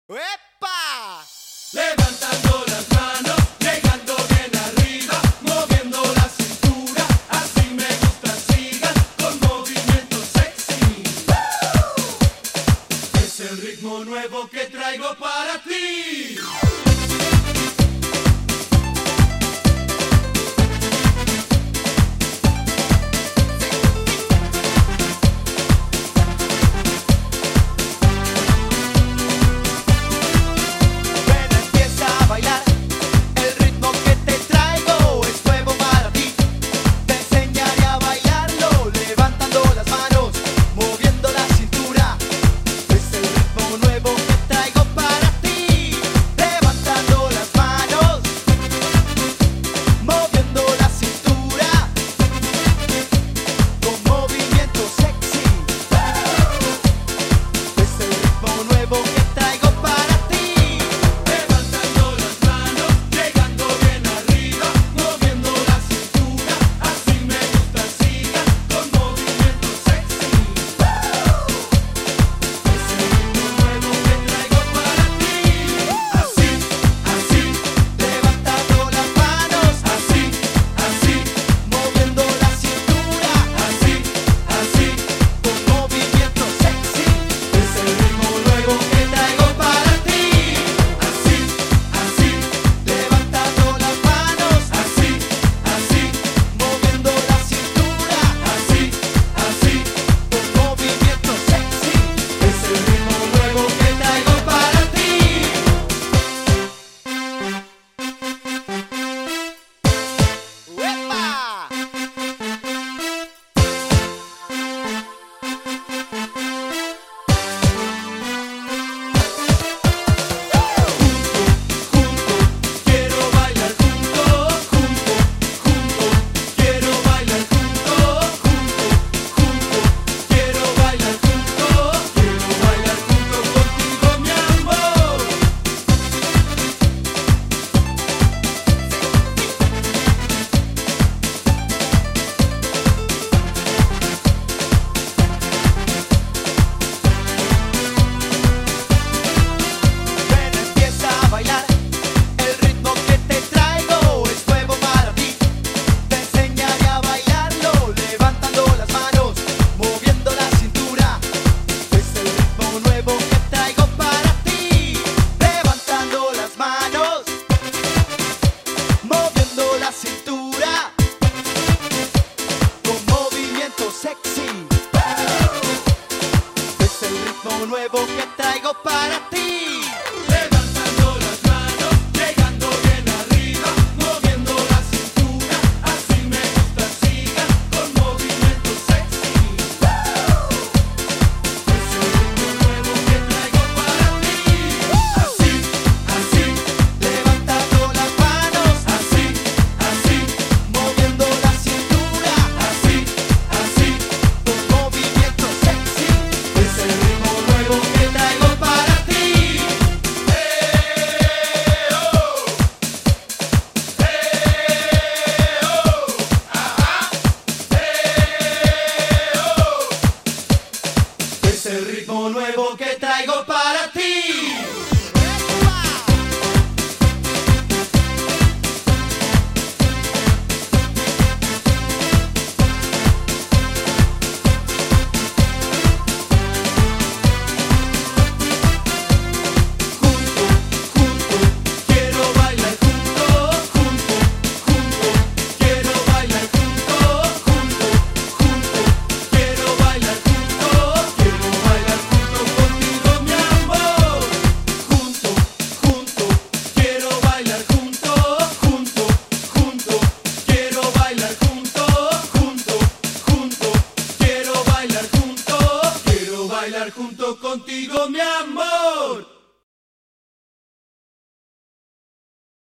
¡Epa! Levantando las manos, llegando bien arriba, moviendo la cintura, así me gusta, sigan con movimiento sexy. Es el ritmo nuevo que traigo para ti. Nuevo que traigo para ti. Levantando las manos, llegando bien arriba, moviendo la cintura, así me gusta, sigan con movimiento sexy. Es el ritmo nuevo que traigo para ti. Así, así, Levantando las manos, así, así, moviendo la cintura, así, así. con movimiento sexy. Es el ritmo nuevo que traigo para ti. Es el ritmo nuevo que traigo para ti. Quiero bailar junto, junto, junto. Quiero bailar junto, junto, junto. Quiero bailar junto contigo, mi amor. Junto, junto. Quiero bailar junto, junto, junto. Quiero bailar junto, junto, junto. Quiero bailar junto contigo, mi amor.